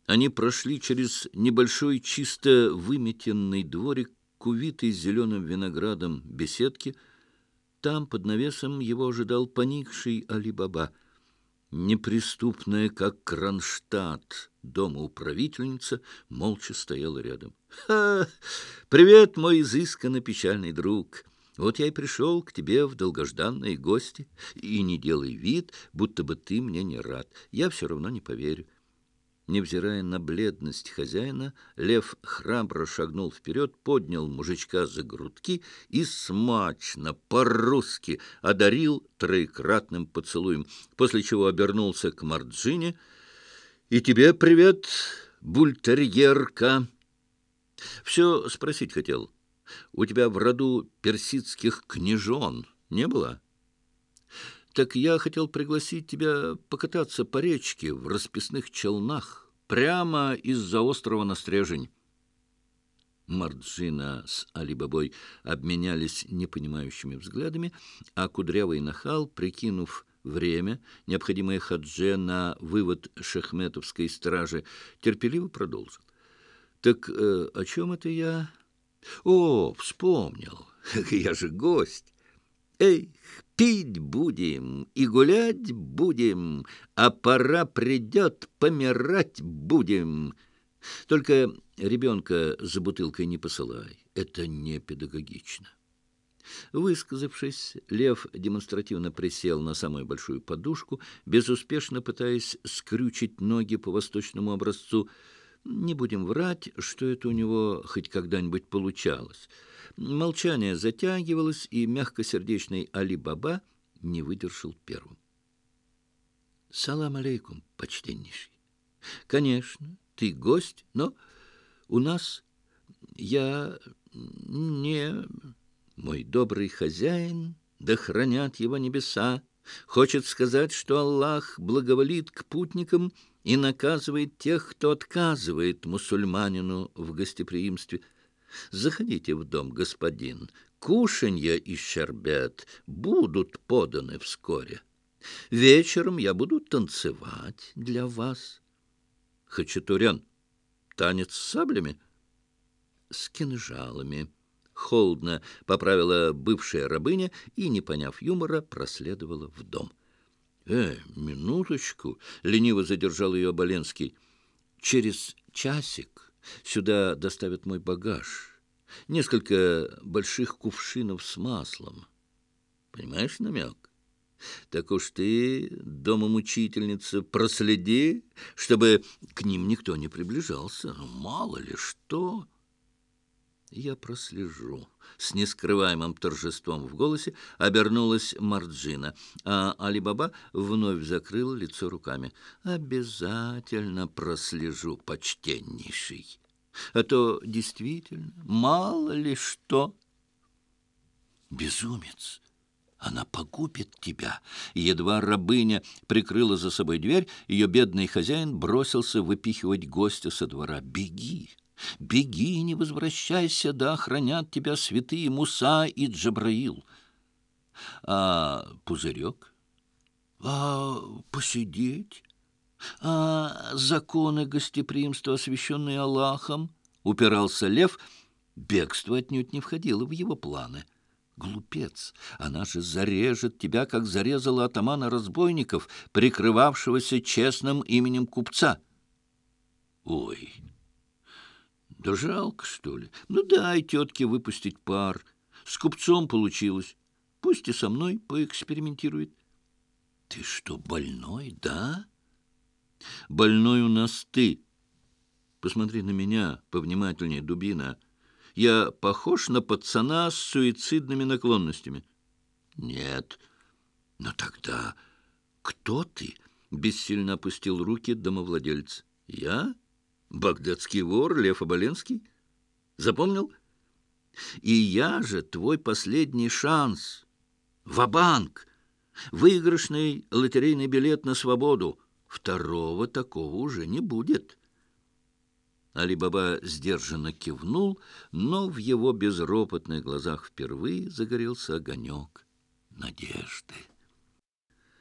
Они прошли через небольшой чисто выметенный дворик к увитой зеленым виноградом беседке. Там, под навесом, его ожидал поникший Али-Баба. Неприступная, как Кронштадт, домоуправительница, молча стояла рядом. «Ха! Привет, мой изысканно печальный друг! Вот я и пришел к тебе в долгожданные гости. И не делай вид, будто бы ты мне не рад. Я все равно не поверю». Невзирая на бледность хозяина, лев храбро шагнул вперед, поднял мужичка за грудки и смачно, по-русски одарил троекратным поцелуем, после чего обернулся к Марджине. «И тебе привет, бультерьерка. Все спросить хотел. У тебя в роду персидских княжон не было? Так я хотел пригласить тебя покататься по речке в расписных челнах прямо из-за острова на Стрежень». Марджина с Али-Бабой обменялись непонимающими взглядами, а кудрявый нахал, прикинув время, необходимое Хадже на вывод шахметовской стражи, терпеливо продолжил. «Так о чем это я? О, вспомнил, я же гость. Эх, пить будем и гулять будем, а пора придет, помирать будем. Только ребенка за бутылкой не посылай, это не педагогично». Высказавшись, лев демонстративно присел на самую большую подушку, безуспешно пытаясь скрючить ноги по восточному образцу. Не будем врать, что это у него хоть когда-нибудь получалось. Молчание затягивалось, и мягкосердечный Али-Баба не выдержал первым. «Салам алейкум, почтеннейший. Конечно, ты гость, но у нас я не... Мой добрый хозяин, да хранят его небеса, хочет сказать, что Аллах благоволит к путникам и наказывает тех, кто отказывает мусульманину в гостеприимстве. Заходите в дом, господин. Кушанья и щербет будут поданы вскоре. Вечером я буду танцевать для вас». «Хачатурян, танец с саблями?» «С кинжалами», — холодно поправила бывшая рабыня и, не поняв юмора, проследовала в дом. Минуточку», — лениво задержал ее Оболенский. «Через часик сюда доставят мой багаж. Несколько больших кувшинов с маслом. Понимаешь намек? Так уж ты, домомучительница, проследи, чтобы к ним никто не приближался. Мало ли что». «Я прослежу». С нескрываемым торжеством в голосе обернулась Марджина, а Али-Баба вновь закрыл лицо руками. «Обязательно прослежу, почтеннейший. А то действительно мало ли что». «Безумец! Она погубит тебя!» Едва рабыня прикрыла за собой дверь, ее бедный хозяин бросился выпихивать гостя со двора. «Беги! Беги, не возвращайся, да охранят тебя святые Муса и Джабраил». «А пузырек? А посидеть? А законы гостеприимства, освященные Аллахом?» Упирался лев. Бегство отнюдь не входило в его планы. «Глупец! Она же зарежет тебя, как зарезала атамана разбойников, прикрывавшегося честным именем купца». «Ой, да жалко, что ли? Ну, дай тетке выпустить пар. С купцом получилось. Пусть и со мной поэкспериментирует». «Ты что, больной, да?» «Больной у нас ты. Посмотри на меня повнимательнее, дубина. Я похож на пацана с суицидными наклонностями?» «Нет». «Но тогда кто ты?» — бессильно опустил руки домовладелец. «Я? Багдадский вор Лев Оболенский? Запомнил? И я же твой последний шанс. Ва-банк! Выигрышный лотерейный билет на свободу. Второго такого уже не будет». Али-Баба сдержанно кивнул, но в его безропотных глазах впервые загорелся огонек надежды.